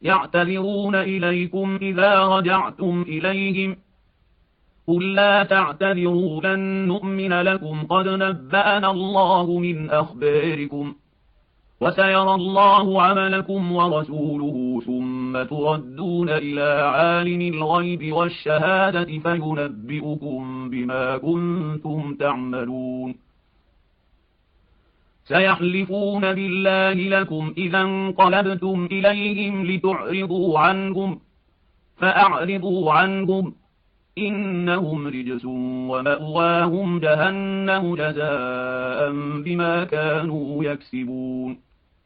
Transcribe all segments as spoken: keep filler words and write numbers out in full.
يعتذرون إليكم إذا رجعتم إليهم قل لا تعتذروا لن نؤمن لكم قد نبأنا الله من أخباركم وسيرى الله عملكم ورسوله ثم تردون إلى عالم الغيب والشهادة فينبئكم بما كنتم تعملون سيحلفون بالله لكم إذا انقلبتم إليهم لتعرضوا عنهم فأعرضوا عنهم إنهم رجس ومأواهم جهنم جزاء بما كانوا يكسبون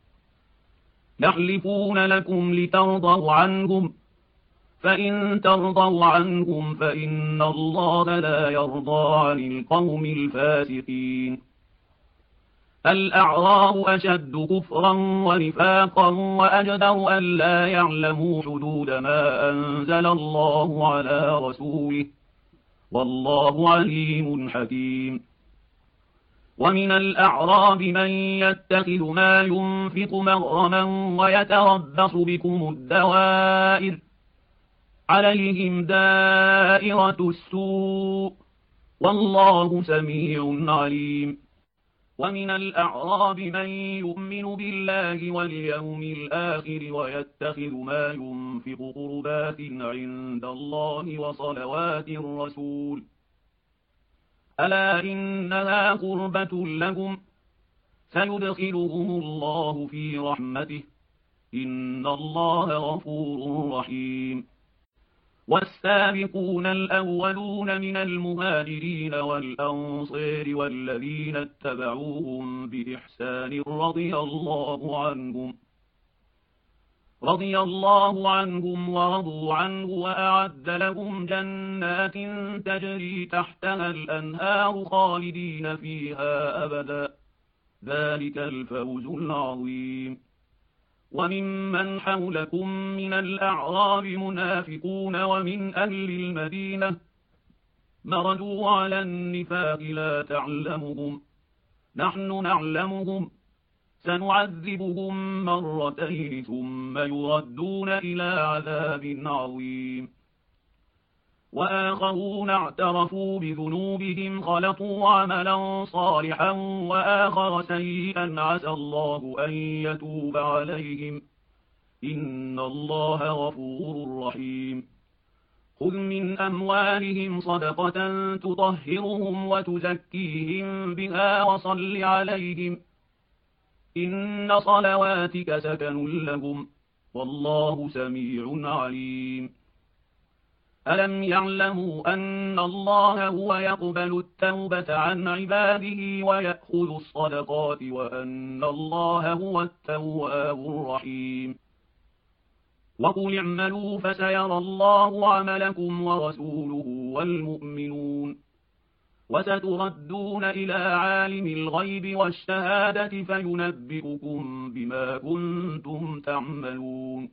يحلفون لكم لترضوا عنهم فإن ترضوا عنهم فإن الله لا يرضى عن القوم الفاسقين الأعراب أشد كفرا ونفاقا وأجدر أن لا يعلموا حدود ما أنزل الله على رسوله والله عليم حكيم ومن الأعراب من يتخذ ما ينفق مغرما ويتربص بكم الدوائر عليهم دائرة السوء والله سميع عليم ومن الأعراب من يؤمن بالله واليوم الآخر ويتخذ ما ينفق قربات عند الله وصلوات الرسول ألا إنها قربة لهم سيدخلهم الله في رحمته إن الله غفور رحيم والسابقون الأولون من المهاجرين والأنصار والذين اتبعوهم بإحسان رضي الله عنهم رضي الله عنهم ورضوا عنه وأعد لهم جنات تجري تحتها الأنهار خالدين فيها أبدا ذلك الفوز العظيم وممن حولكم من الأعراب منافقون ومن أهل المدينة مردوا على النفاق لا تعلمهم نحن نعلمهم سنعذبهم مرتين ثم يردون إلى عذاب عظيم وآخرون اعترفوا بذنوبهم خلطوا عملا صالحا وآخر سيئا عسى الله أن يتوب عليهم إن الله غفور رحيم خذ من أموالهم صدقة تطهرهم وتزكيهم بها وصل عليهم إن صلواتك سكن لهم والله سميع عليم ألم يعلموا أن الله هو يقبل التوبة عن عباده ويأخذ الصدقات وأن الله هو التواب الرحيم وقل اعملوا فسيرى الله عملكم ورسوله والمؤمنون وستردون إلى عالم الغيب والشهادة فينبئكم بما كنتم تعملون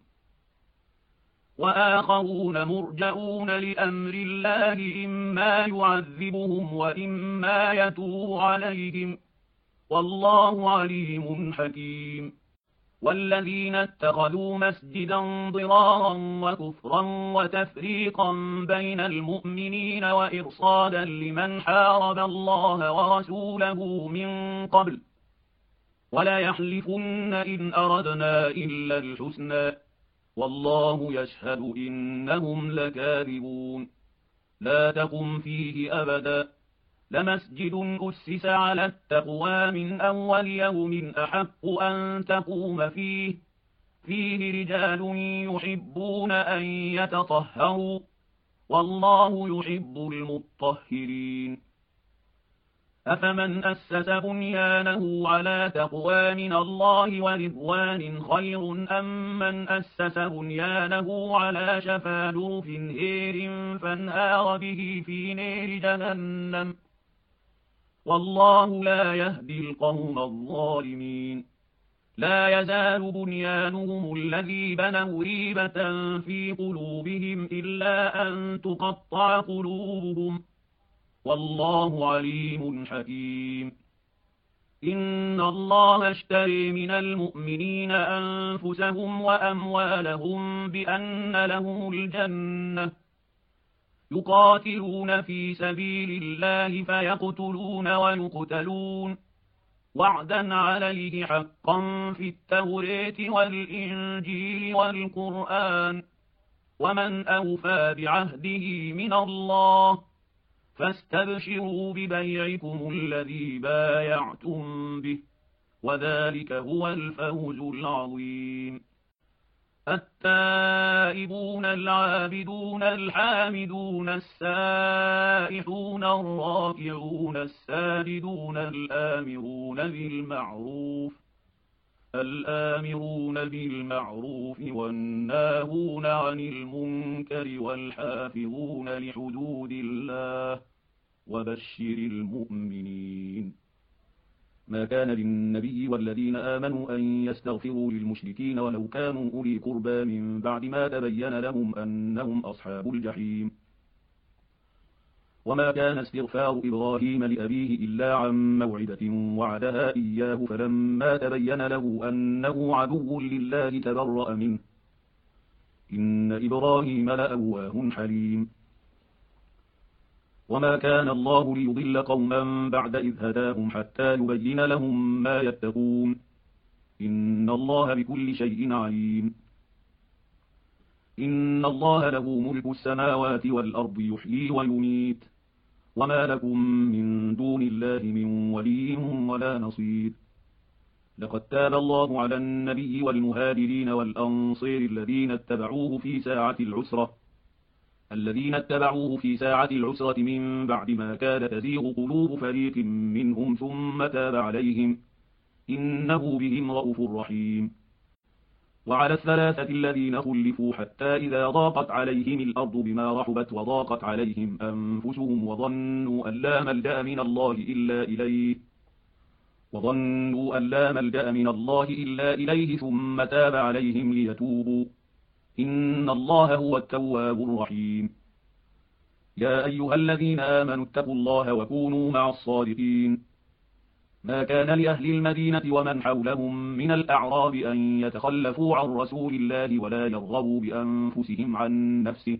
وآخرون مرجئون لأمر الله إما يعذبهم وإما يتوب عليهم والله عليم حكيم والذين اتخذوا مسجدا ضرارا وكفرا وتفريقا بين المؤمنين وإرصادا لمن حارب الله ورسوله من قبل ولا يحلفن إن أردنا إلا الحسنى والله يشهد إنهم لكاذبون لا تقم فيه أبدا لمسجد أسس على التقوى من أول يوم أحق أن تقوم فيه فيه رجال يحبون أن يتطهروا والله يحب المطهرين أفمن أسس بنيانه على تقوى من الله ورضوان خير أم من أسس بنيانه على شفا جرف هير فانهار به في نير جهنم والله لا يهدي القوم الظالمين لا يزال بنيانهم الذي بنوا ريبة في قلوبهم إلا أن تقطع قلوبهم والله عليم حكيم إن الله اشتري من المؤمنين أنفسهم وأموالهم بأن لهم الجنة يقاتلون في سبيل الله فيقتلون ويقتلون وعدا عليه حقا في التوراة والإنجيل والقرآن ومن أوفى بعهده من الله فاستبشروا ببيعكم الذي بايعتم به وذلك هو الفوز العظيم. التائبون العابدون الحامدون السائحون الراكعون الساجدون الآمرون بالمعروف الآمرون بالمعروف والناهون عن المنكر والحافظون لحدود الله وبشر المؤمنين. ما كان للنبي والذين آمنوا أن يستغفروا للمشركين ولو كانوا أولي قربى من بعد ما تبين لهم أنهم أصحاب الجحيم. وما كان استغفار إبراهيم لأبيه إلا عن موعدة وعدها إياه فلما تبين له أنه عدو لله تبرأ منه إن إبراهيم لأواه حليم. وما كان الله ليضل قوما بعد إذ هداهم حتى يبين لهم ما يتقون إن الله بكل شيء عليم. إن الله له ملك السماوات والأرض يحيي ويميت وما لكم من دون الله من ولي ولا نصير. لقد تاب الله على النبي والمهاجرين والأنصير الذين اتبعوه في ساعة العسرة الذين اتبعوه في ساعة العسرة من بعد ما كاد تزيغ قلوب فريق منهم ثم تاب عليهم إنه بهم رءوف رحيم. وعلى الثلاثة الذين خلفوا حتى إذا ضاقت عليهم الأرض بما رحبت وضاقت عليهم أنفسهم وظنوا أن لا ملجأ من الله إلا إليه وظنوا أن لا ملجأ من الله إلا إليه ثم تاب عليهم ليتوبوا إن الله هو التواب الرحيم. يا أيها الذين آمنوا اتقوا الله وكونوا مع الصادقين. ما كان لأهل المدينة ومن حولهم من الأعراب أن يتخلفوا عن رسول الله ولا يرغبوا بأنفسهم عن نفسه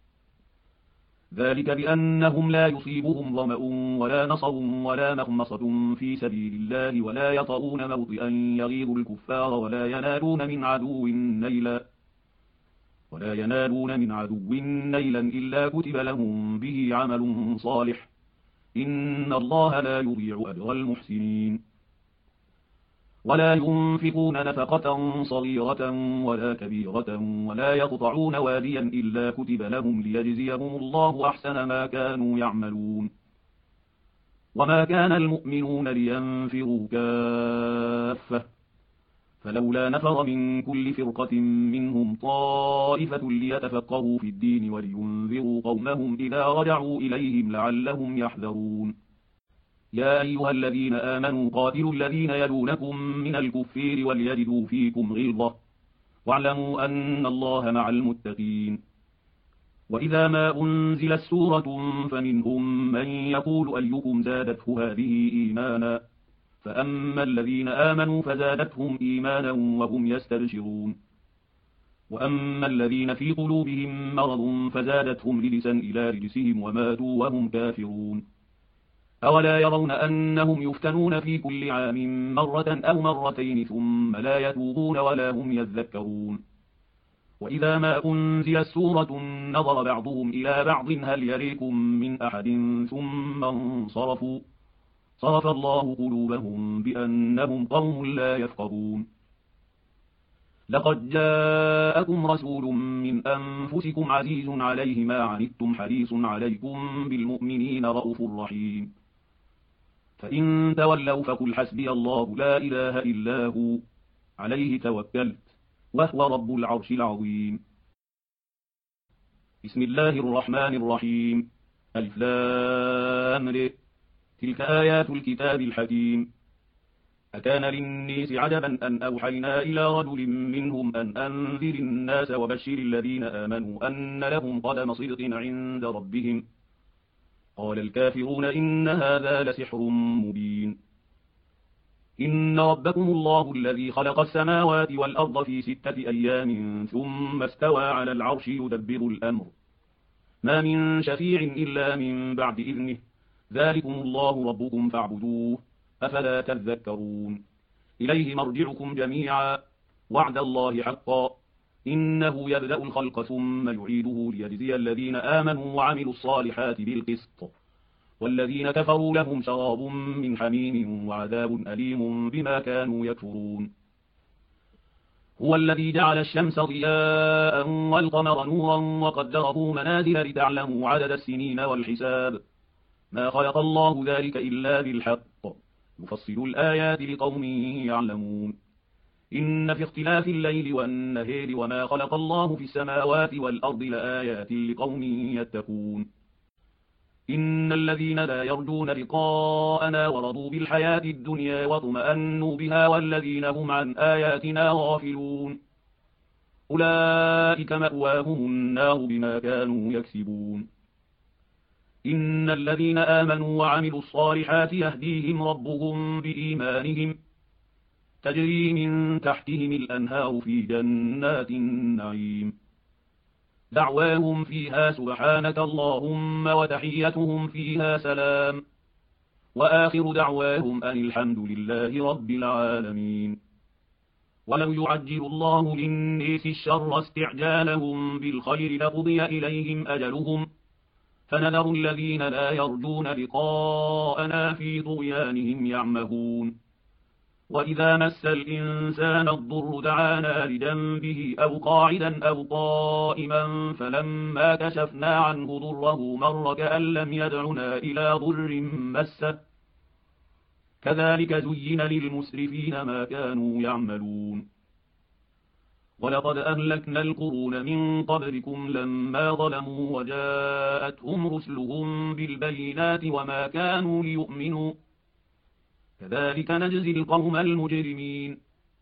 ذلك بأنهم لا يصيبهم ظمأ ولا نصر ولا مخمصة في سبيل الله ولا يطؤون موطئا يغيظ الكفار ولا ينالون من عدو نيلا ولا ينالون من عدو نيلا إلا كتب لهم به عمل صالح إن الله لا يضيع أجر المحسنين. ولا ينفقون نفقة صغيرة ولا كبيرة ولا يقطعون واديا إلا كتب لهم ليجزيهم الله أحسن ما كانوا يعملون. وما كان المؤمنون لينفروا كافة فلولا نفر من كل فرقة منهم طائفة ليتفقهوا في الدين ولينذروا قومهم إذا رجعوا إليهم لعلهم يحذرون. يا أيها الذين آمنوا قاتلوا الذين يلونكم من الكفير وليجدوا فيكم غلظة واعلموا أن الله مع المتقين. وإذا ما أنزلت سورة فمنهم من يقول أيكم زادته هذه إيمانا فأما الذين آمنوا فزادتهم إيمانا وهم يستبشرون وأما الذين في قلوبهم مرض فزادتهم رجسا إلى رجسهم وماتوا وهم كافرون. أولا يرون أنهم يفتنون في كل عام مرة أو مرتين ثم لا يتوبون ولا هم يذكرون. وإذا ما أنزلت سورة نظر بعضهم إلى بعض هل يريكم من أحد ثم انصرفوا صرف الله قلوبهم بأنهم قوم لا يفقهون. لقد جاءكم رسول من أنفسكم عزيز عليه ما عنتم حريص عليكم بالمؤمنين رءوف رحيم. فإن تولوا فقل حسبي الله لا إله إلا هو عليه توكلت وهو رب العرش العظيم. بسم الله الرحمن الرحيم. ألف لام ر تلك آيات الكتاب الحكيم. أكان للناس عجبا أن أوحينا إلى رجل منهم أن أنذر الناس وبشر الذين آمنوا أن لهم قدم صدق عند ربهم. قال الكافرون إن هذا لسحر مبين. إن ربكم الله الذي خلق السماوات والأرض في ستة أيام ثم استوى على العرش يدبر الأمر ما من شفيع إلا من بعد إذنه ذلكم الله ربكم فاعبدوه أفلا تذكرون إليه مرجعكم جميعا وعد الله حقا إنه يبدأ الخلق ثم يعيده ليجزي الذين آمنوا وعملوا الصالحات بالقسط والذين كفروا لهم شراب من حميم وعذاب أليم بما كانوا يكفرون هو الذي جعل الشمس ضياء والقمر نورا وقدره منازل لتعلموا عدد السنين والحساب ما خلق الله ذلك إلا بالحق يفصل الآيات لقوم يعلمون إن في اختلاف الليل والنهار وما خلق الله في السماوات والأرض لآيات لقوم يتقون إن الذين لا يرجون لقاءنا ورضوا بالحياة الدنيا واطمأنوا بها والذين هم عن آياتنا غافلون أولئك مأواهم النار بما كانوا يكسبون إن الذين آمنوا وعملوا الصالحات يهديهم ربهم بإيمانهم تجري من تحتهم الأنهار في جنات النعيم دعواهم فيها سبحانك اللهم وتحيتهم فيها سلام وآخر دعواهم أن الحمد لله رب العالمين ولو يعجل الله للناس الشر استعجالهم بالخير لقضي إليهم أجلهم فنذر الذين لا يرجون لقاءنا في طغيانهم يعمهون وإذا مس الإنسان الضر دعانا لجنبه أو قاعدا أو قائما فلما كشفنا عنه ضره مر كأن لم يدعنا إلى ضر مسه كذلك زين للمسرفين ما كانوا يعملون ولقد أهلكنا القرون من قبلكم لما ظلموا وجاءتهم رسلهم بالبينات وما كانوا ليؤمنوا كذلك نجزي القوم المجرمين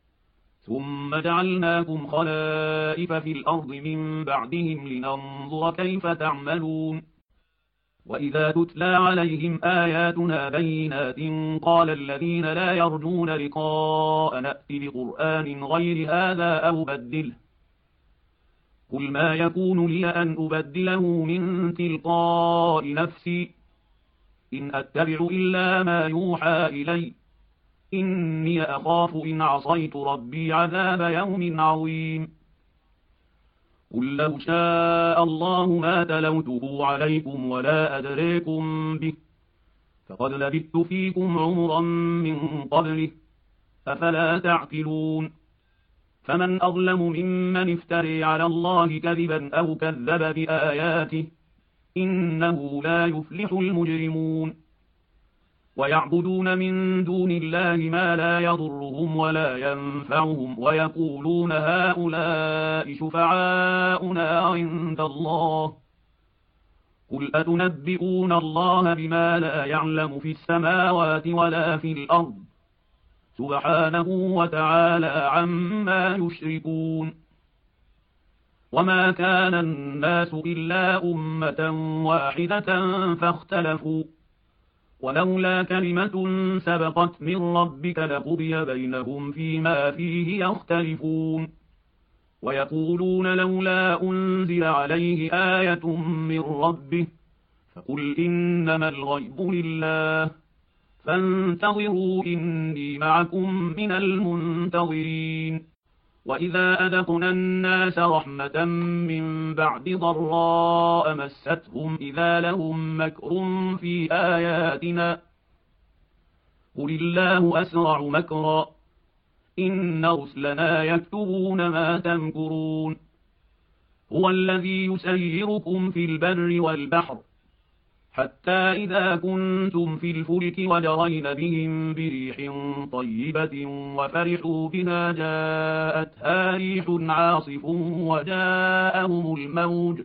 ثم جعلناكم خلائف في الأرض من بعدهم لننظر كيف تعملون وإذا تتلى عليهم آياتنا بينات قال الذين لا يرجون لقاء نأت بقرآن غير هذا أو بدله قل ما يكون لي أن أبدله من تلقاء نفسي إن أتبع إلا ما يوحى إلي إني أخاف إن عصيت ربي عذاب يوم عظيم قل لو شاء الله ما تلوته عليكم ولا أدريكم به فقد لبثت فيكم عمرا من قبله أفلا تعقلون فمن أظلم ممن افتري على الله كذبا أو كذب بآياته إنه لا يفلح المجرمون ويعبدون من دون الله ما لا يضرهم ولا ينفعهم ويقولون هؤلاء شفعاؤنا عند الله قل أتنبئون الله بما لا يعلم في السماوات ولا في الأرض سبحانه وتعالى عما يشركون وما كان الناس إلا أمة واحدة فاختلفوا ولولا كلمة سبقت من ربك لقضي بينهم فيما فيه يختلفون ويقولون لولا أنزل عليه آية من ربه فقل إنما الغيب لله فانتظروا إني معكم من المنتظرين وإذا أذقنا الناس رحمة من بعد ضراء مستهم إذا لهم مكر في آياتنا قل الله أسرع مكرا إن رسلنا يكتبون ما تمكرون هو الذي يسيركم في البر والبحر حتى إذا كنتم في الفلك وجرين بهم بريح طيبة وفرحوا بها جاءتها ريح عاصف وجاءهم الموج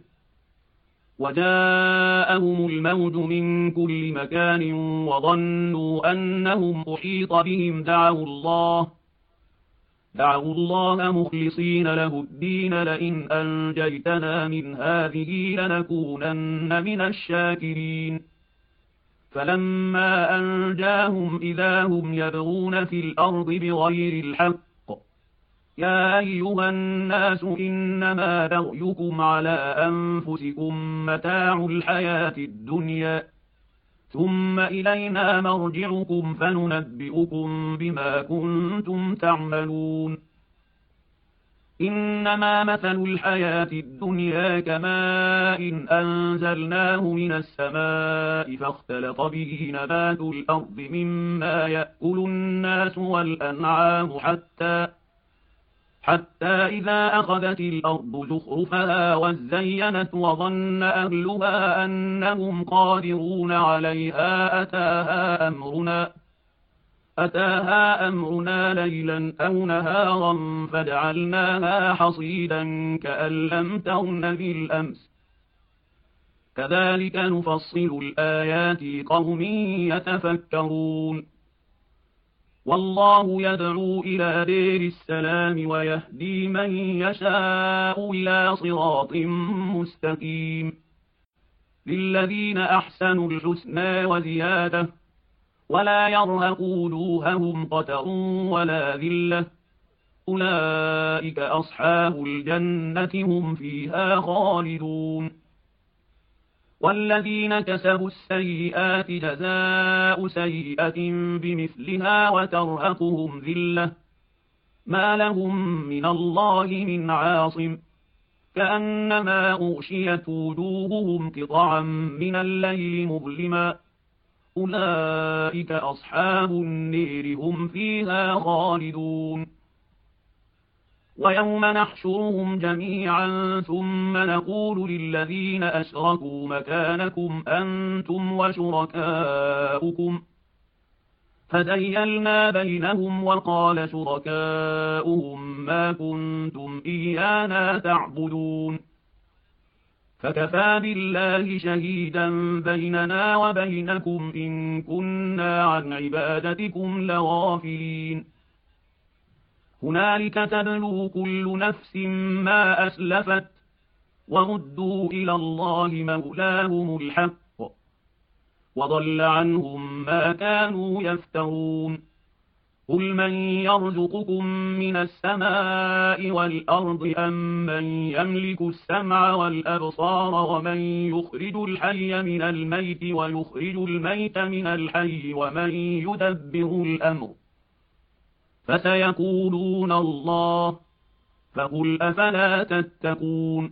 وجاءهم الموج من كل مكان وظنوا أنهم أحيط بهم دعوا الله دعوا الله مخلصين له الدين لئن أنجيتنا من هذه لنكونن من الشاكرين فلما أنجاهم إذا هم يبغون في الأرض بغير الحق. يا أيها الناس إنما بغيكم على أنفسكم متاع الحياة الدنيا ثم إلينا مرجعكم فننبئكم بما كنتم تعملون. إنما مثل الحياة الدنيا كماء أنزلناه من السماء فاختلط به نبات الأرض مما يأكل الناس والأنعام حتى حتى إذا أخذت الأرض زخرفها وزينت وظن أهلها أنهم قادرون عليها أتاها أمرنا أتاها أمرنا ليلا أو نهارا فجعلناها حصيدا كأن لم تغن بالأمس. كذلك نفصل الآيات لقوم يتفكرون. والله يدعو إلى دير السلام ويهدي من يشاء إلى صراط مستقيم. للذين أحسنوا الحسنى وزيادة ولا يرهق وجوههم قتر ولا ذلة أولئك أصحاب الجنة هم فيها خالدون. والذين كسبوا السيئات جزاء سيئة بمثلها وترهقهم ذلة ما لهم من الله من عاصم كأنما أغشيت وجوههم قطعا من الليل مظلما أولئك أصحاب النير هم فيها خالدون. ويوم نحشرهم جميعا ثم نقول للذين أشركوا مكانكم أنتم وشركاؤكم فزيلنا بينهم وقال شركاؤهم ما كنتم إيانا تعبدون فكفى بالله شهيدا بيننا وبينكم إن كنا عن عبادتكم لغافلين. هنالك تبلو كل نفس ما أسلفت وردوا إلى الله مولاهم الحق وضل عنهم ما كانوا يفترون. قل من يرزقكم من السماء والأرض أم من يملك السمع والأبصار ومن يخرج الحي من الميت ويخرج الميت من الحي ومن يدبر الأمر فسيقولون الله فقل أفلا تتقون.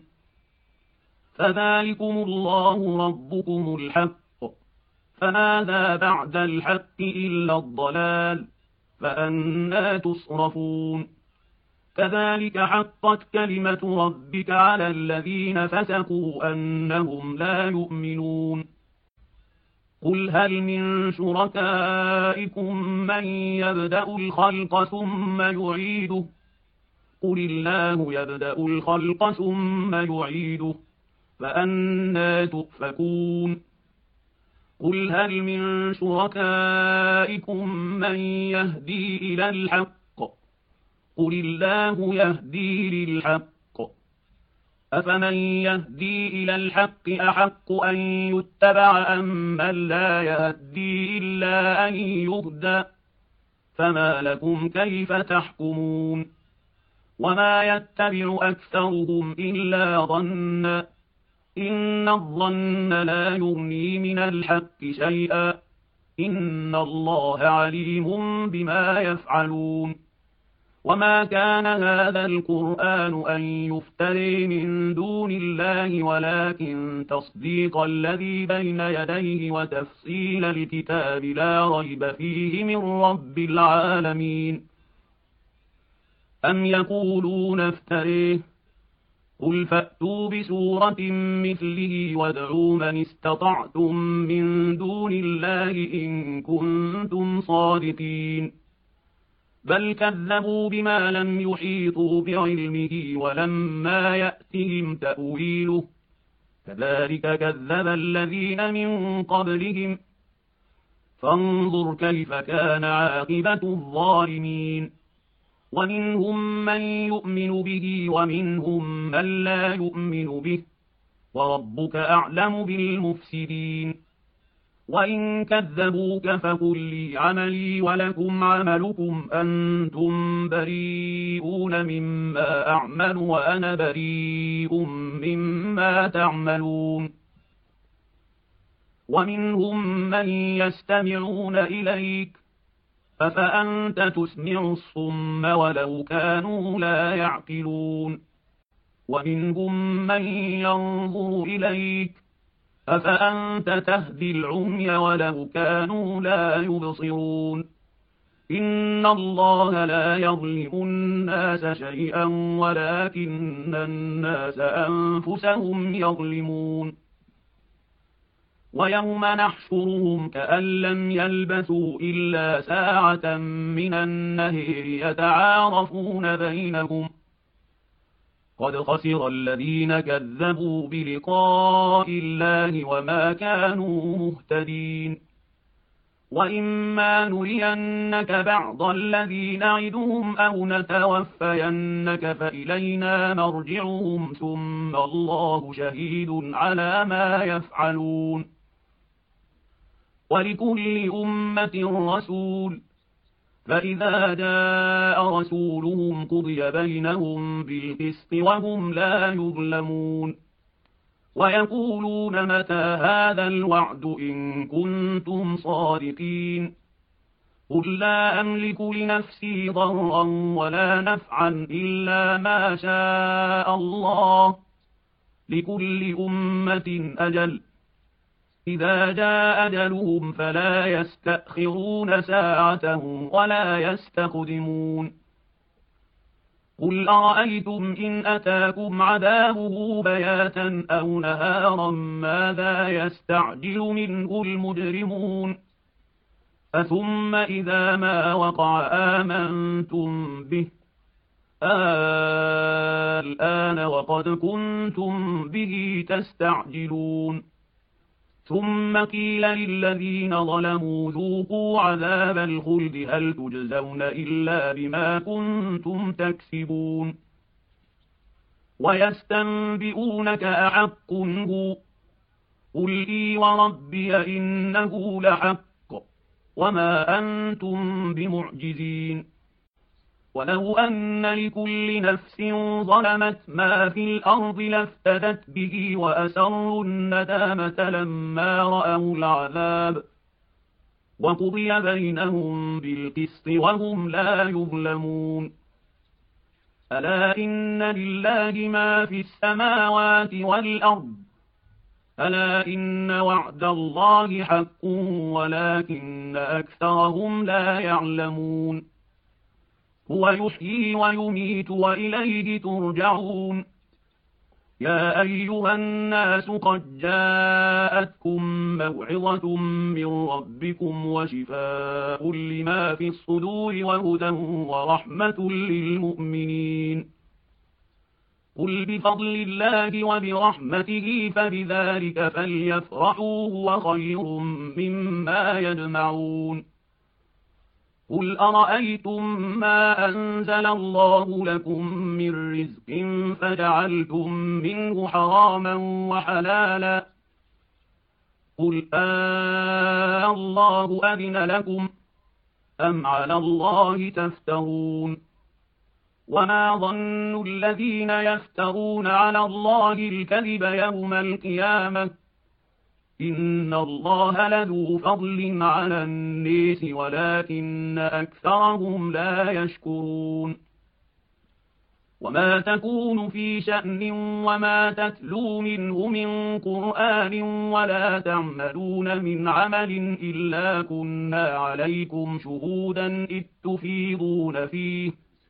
فذلكم الله ربكم الحق فماذا بعد الحق إلا الضلال فأنى تصرفون. كذلك حقت كلمة ربك على الذين فسقوا أنهم لا يؤمنون. قل هل من شركائكم من يبدأ الخلق ثم يعيده قل الله يبدأ الخلق ثم يعيده فأنى تؤفكون. قل هل من شركائكم من يهدي إلى الحق قل الله يهدي للحق أفمن يهدي إلى الحق أحق أن يتبع أم من لا يهدي إلا أن يهدى فما لكم كيف تحكمون. وما يتبع أكثرهم إلا ظنا إن الظن لا يغني من الحق شيئا إن الله عليم بما يفعلون. وما كان هذا القرآن أن يفتري من دون الله ولكن تصديق الذي بين يديه وتفصيل الكتاب لا ريب فيه من رب العالمين. أم يقولون افتريه قل فأتوا بسورة مثله وادعوا من استطعتم من دون الله إن كنتم صادقين. بل كذبوا بما لم يحيطوا بعلمه ولما يأتهم تأويله كذلك كذب الذين من قبلهم فانظر كيف كان عاقبة الظالمين. ومنهم من يؤمن به ومنهم من لا يؤمن به وربك أعلم بالمفسدين. وإن كذبوك فقل لي عملي ولكم عملكم أنتم بريئون مما أعمل وأنا بريء مما تعملون. ومنهم من يستمعون إليك أفأنت تسمع الصم ولو كانوا لا يعقلون. ومنهم من ينظر إليك أفأنت تهدي العمي ولو كانوا لا يبصرون. إن الله لا يظلم الناس شيئا ولكن الناس أنفسهم يظلمون. ويوم نحشرهم كأن لم يلبثوا إلا ساعة من النهار يتعارفون بينهم قد خسر الذين كذبوا بلقاء الله وما كانوا مهتدين. وإما نرينك بعض الذي نعدهم أو نتوفينك فإلينا مرجعهم ثم الله شهيد على ما يفعلون. ولكل أمة رسول فإذا جاء رسولهم قضي بينهم بالقسط وهم لا يظلمون. ويقولون متى هذا الوعد إن كنتم صادقين. قل لا أملك لنفسي ضرا ولا نفعا إلا ما شاء الله لكل أمة أجل إذا جاء أجلهم فلا يستأخرون ساعة ولا يستقدمون. قل أرأيتم إن أتاكم عذابه بياتا أو نهارا ماذا يستعجل منه المجرمون. أثم إذا ما وقع آمنتم به الآن وقد كنتم به تستعجلون. ثم قيل للذين ظلموا ذوقوا عذاب الخلد هل تجزون إلا بما كنتم تكسبون. ويستنبئونك أحق هو قل إي وربي إنه لحق وما أنتم بمعجزين. ولو أن لكل نفس ظلمت ما في الأرض لافتدت به وأسروا الندامة لما رأوا العذاب وقضي بينهم بالقسط وهم لا يظلمون. ألا إن لله ما في السماوات والأرض ألا إن وعد الله حق ولكن أكثرهم لا يعلمون. هو يحيي ويميت وإليه ترجعون. يا أيها الناس قد جاءتكم موعظة من ربكم وشفاء لما في الصدور وهدى ورحمة للمؤمنين. قل بفضل الله وبرحمته فبذلك فليفرحوا هو خير مما يجمعون. قل أرأيتم ما أنزل الله لكم من رزق فجعلتم منه حراما وحلالا قل آه الله أذن لكم أم على الله تفترون. وما ظن الذين يفترون على الله الكذب يوم القيامة إن الله لذو فضل على الناس ولكن أكثرهم لا يشكرون. وما تكون في شأن وما تتلو منه من قرآن ولا تعملون من عمل إلا كنا عليكم شهودا إذ تفيضون فيه.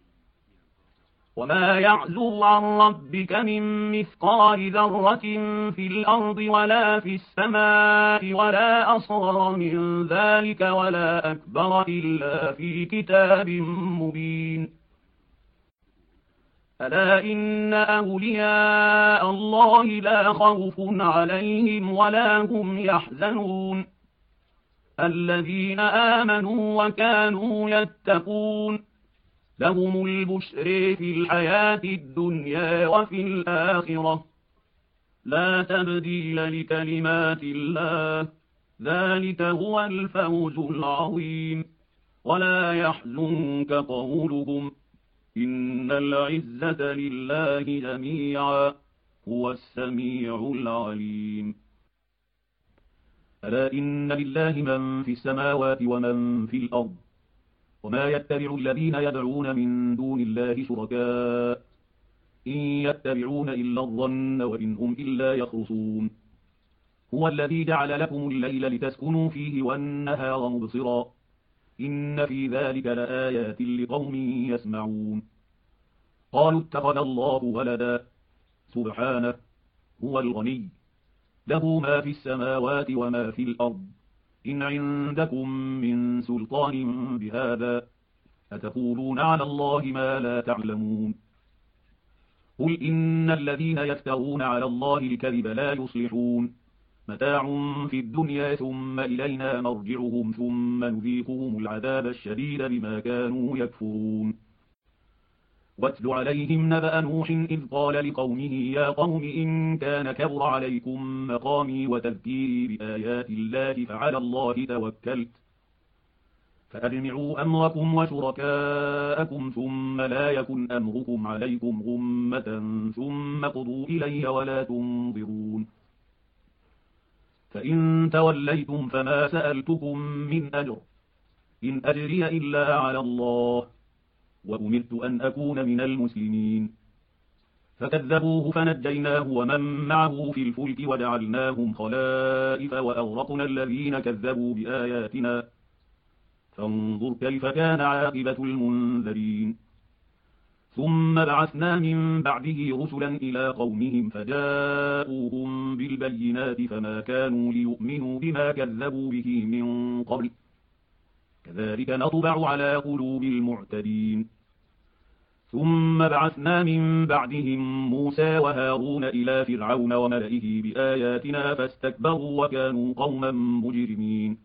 وما يعزب عن ربك من مثقال ذرة في الأرض ولا في السماء ولا أصغر من ذلك ولا أكبر إلا في كتاب مبين. ألا إن أولياء الله لا خوف عليهم ولا هم يحزنون الذين آمنوا وكانوا يتقون لهم البشر في الحياة الدنيا وفي الآخرة لا تبديل لكلمات الله ذلك هو الفوز العظيم. ولا يحزنك قولهم، إن العزة لله جميعا، هو السميع العليم. ألا إن لله من في السماوات ومن في الأرض، وما يتبع الذين يدعون من دون الله شركاء، إن يتبعون إلا الظن وإن هم إلا يخرصون. هو الذي جعل لكم الليل لتسكنوا فيه والنهار مبصرا، إن في ذلك لآيات لقوم يسمعون. قالوا اتخذ الله ولدا، سبحانه، هو الغني، له ما في السماوات وما في الأرض، إن عندكم من سلطان بهذا، أتقولون على الله ما لا تعلمون. قل إن الذين يفترون على الله الكذب لا يصلحون، متاع في الدنيا ثم إلينا مرجعهم ثم نذيقهم العذاب الشديد بما كانوا يكفرون. واتل عليهم نبأ نوح إذ قال لقومه يا قوم إن كان كبر عليكم مقامي وتذكيري بآيات الله فعلى الله توكلت فأجمعوا أمركم وشركاءكم ثم لا يكن أمركم عليكم غمة ثم قضوا إلي ولا تنظرون. فإن توليتم فما سألتكم من أجر، إن أجري إلا على الله، وأمرت أن أكون من المسلمين. فكذبوه فنجيناه ومن معه في الفلك وجعلناهم خلائف وأغرقنا الذين كذبوا بآياتنا، فانظر كيف كان عاقبة المنذرين. ثم بعثنا من بعده رسلا إلى قومهم فجاءوهم بالبينات فما كانوا ليؤمنوا بما كذبوا به من قبل، كذلك نطبع على قلوب المعتدين. ثم بعثنا من بعدهم موسى وهارون إلى فرعون وملئه بآياتنا فاستكبروا وكانوا قوما مجرمين.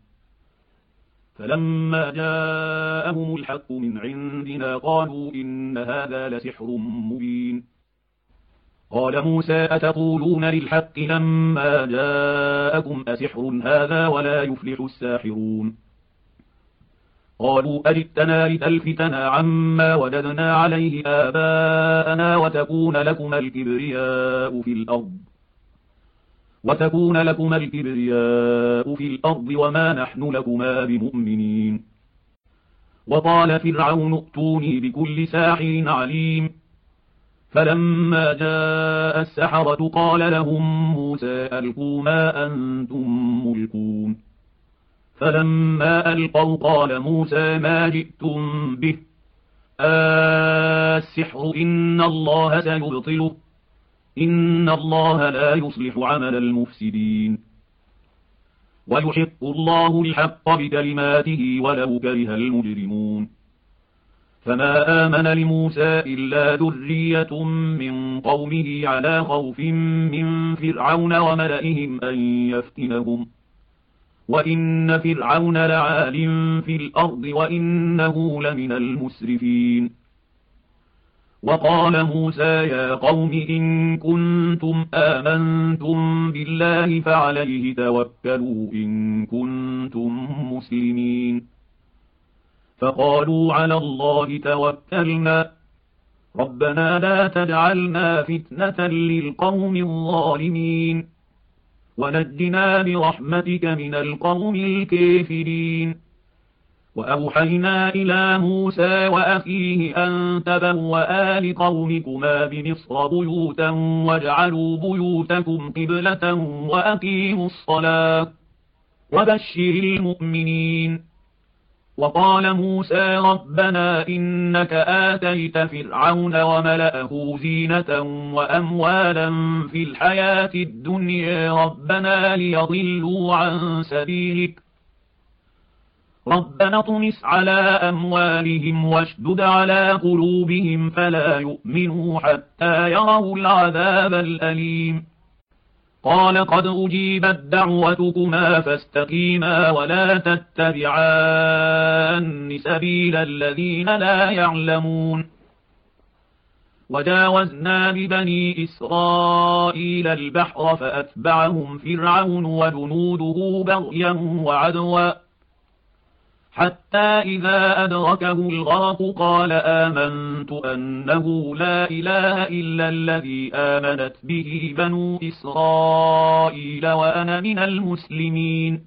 فلما جاءهم الحق من عندنا قالوا إن هذا لسحر مبين. قال موسى أتقولون للحق لما جاءكم أسحر هذا ولا يفلح الساحرون. قالوا أجئتنا لتلفتنا عما وجدنا عليه آباءنا وتكون لكما الكبرياء في الأرض وتكون لكما الكبرياء في الأرض وما نحن لكما بمؤمنين. وقال فرعون ائتوني بكل ساحر عليم. فلما جاء السحرة قال لهم موسى ألقوا ما أنتم ملقون. فلما ألقوا قال موسى ما جئتم به السحر إن الله سيبطله إن الله لا يصلح عمل المفسدين. ويحق الله الحق بكلماته ولو كره المجرمون. فما آمن لموسى إلا ذرية من قومه على خوف من فرعون وملئهم أن يفتنهم وإن فرعون لعال في الأرض وإنه لمن المسرفين. وقال موسى يا قوم إن كنتم آمنتم بالله فعليه توكلوا إن كنتم مسلمين. فقالوا على الله توكلنا ربنا لا تجعلنا فتنة للقوم الظالمين ونجنا برحمتك من القوم الكافرين. وأوحينا إلى موسى وأخيه أن تبوأ لقومكما بمصر بيوتا واجعلوا بيوتكم قبلة وأقيموا الصلاة وبشر المؤمنين. وقال موسى ربنا إنك آتيت فرعون وملأه زينة وأموالا في الحياة الدنيا ربنا ليضلوا عن سبيلك ربنا اطمس على أموالهم واشدد على قلوبهم فلا يؤمنوا حتى يروا العذاب الأليم. قال قد أجيبت دعوتكما فاستقيما ولا تتبعان سبيل الذين لا يعلمون. وجاوزنا ببني إسرائيل البحر فأتبعهم فرعون وجنوده بغيا وعدوا حتى إذا أدركه الغرق قال آمنت أنه لا إله إلا الذي آمنت به بنو إسرائيل وأنا من المسلمين.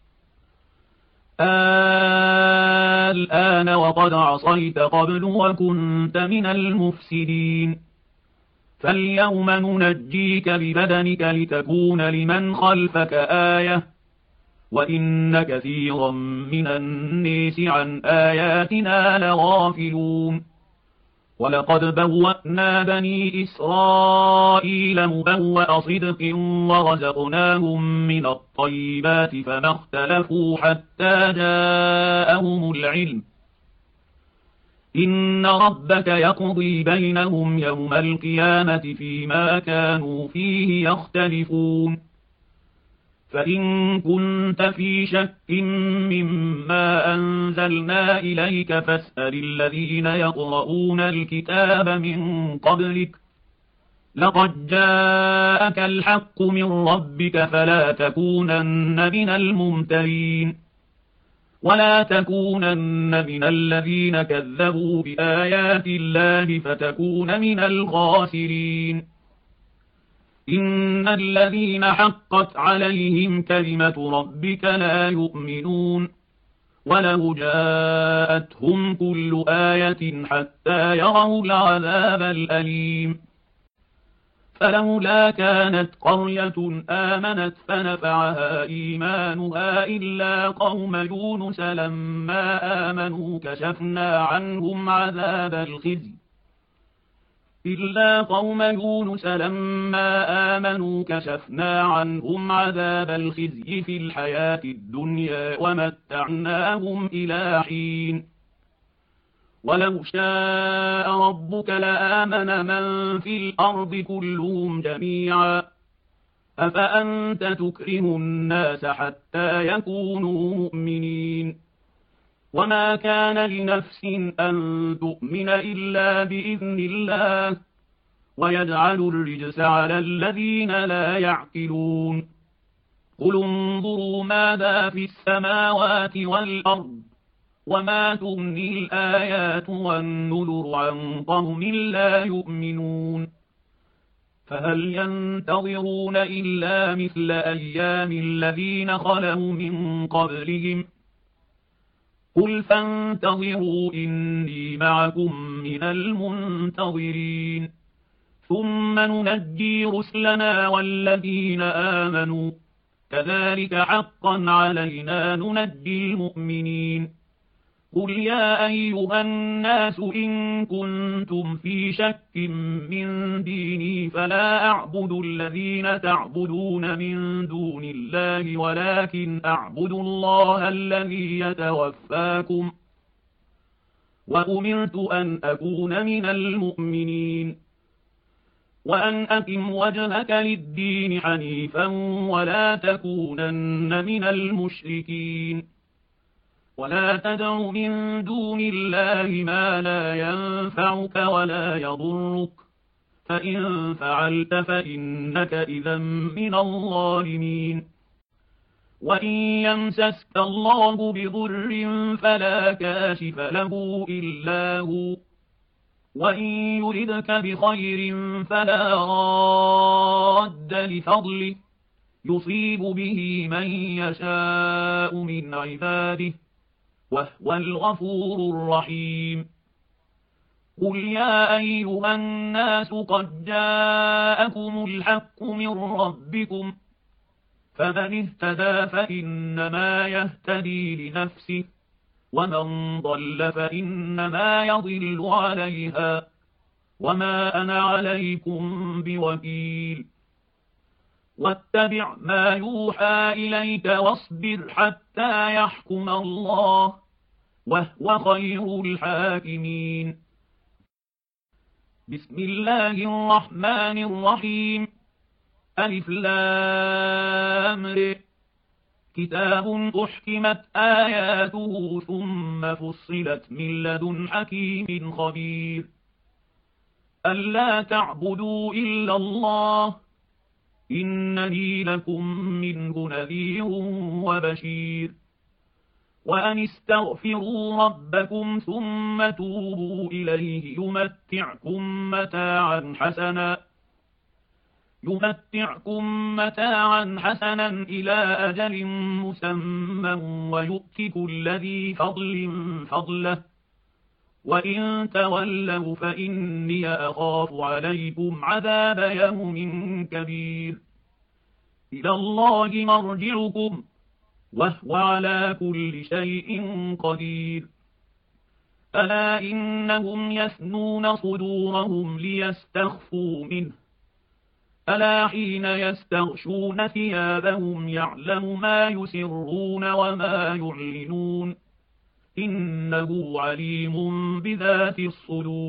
الآن وقد عصيت قبل وكنت من المفسدين فاليوم ننجيك ببدنك لتكون لمن خلفك آية وإن كثيرا من الناس عن آياتنا لغافلون. ولقد بوأنا بني إسرائيل مبوأ صدق ورزقناهم من الطيبات فما اختلفوا حتى جاءهم العلم إن ربك يقضي بينهم يوم القيامة فيما كانوا فيه يختلفون. فإن كنت في شك مما أنزلنا إليك فاسأل الذين يقرؤون الكتاب من قبلك لقد جاءك الحق من ربك فلا تكونن من الممترين ولا تكونن من الذين كذبوا بآيات الله فتكون من الخاسرين. إن الذين حقت عليهم كلمة ربك لا يؤمنون ولو جاءتهم كل آية حتى يروا العذاب الأليم. فلولا كانت قرية آمنت فنفعها إيمانها إلا قوم يونس لما آمنوا كشفنا عنهم عذاب الخزي إلا قوم يونس لما آمنوا كشفنا عنهم عذاب الخزي في الحياة الدنيا ومتعناهم إلى حين. ولو شاء ربك لآمن من في الأرض كلهم جميعا أفأنت تكره الناس حتى يكونوا مؤمنين. وما كان لنفس أن تؤمن إلا بإذن الله ويجعل الرجس على الذين لا يعقلون. قل انظروا ماذا في السماوات والأرض وما تغني الآيات والنذر عن قوم لا يؤمنون. فهل ينتظرون إلا مثل أيام الذين خلوا من قبلهم قل فانتظروا إني معكم من المنتظرين ثم ننجي رسلنا والذين آمنوا كذلك حقا علينا ننجي المؤمنين. قل يا أيها الناس إن كنتم في شك من ديني فلا أعبد الذين تعبدون من دون الله ولكن أعبد الله الذي يتوفاكم وأمرت أن أكون من المؤمنين وأن أقم وجهك للدين حنيفا ولا تكونن من المشركين. ولا تدع من دون الله ما لا ينفعك ولا يضرك فإن فعلت فإنك إذا من الظالمين. وإن يمسسك الله بضر فلا كاشف له إلا هو وإن يردك بخير فلا راد لفضله يصيب به من يشاء من عباده وهو الغفور الرحيم. قل يا أيها الناس قد جاءكم الحق من ربكم فمن اهتدى فإنما يهتدي لنفسه ومن ضل فإنما يضل عليها وما أنا عليكم بوكيل. واتبع ما يوحى إليك واصبر حتى يحكم الله وهو خير الحاكمين. بسم الله الرحمن الرحيم. ألف لام ر كتاب أحكمت آياته ثم فصلت من لدن حكيم خبير. ألا تعبدوا إلا الله إنني لكم منه نذير وبشير وأن استغفروا ربكم ثم توبوا إليه يمتعكم متاعا حسنا يمتعكم متاعا حسنا إلى أجل مسمى ويؤت كل ذي فضل فضله وإن تولوا فإني أخاف عليكم عذاب يوم كبير إلى الله مرجعكم وهو على كل شيء قدير ألا إنهم يثنون صدورهم ليستخفوا منه ألا حين يستغشون ثيابهم يعلم ما يسرون وما يعلنون إنه عليم بذات الصدور